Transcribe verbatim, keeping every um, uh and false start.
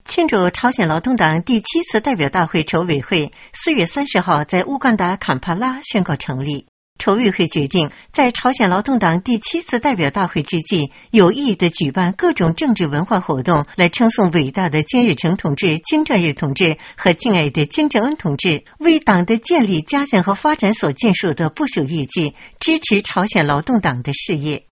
庆祝朝鲜劳动党第七次代表大会筹委会四月三十号在乌干达坎帕拉宣告成立。筹委会决定在朝鲜劳动党第七次代表大会之际，有意地举办各种政治文化活动，来称颂伟大的金日成同志、金正日同志和敬爱的金正恩同志为党的建立、加强和发展所建树的不朽业绩，支持朝鲜劳动党的事业。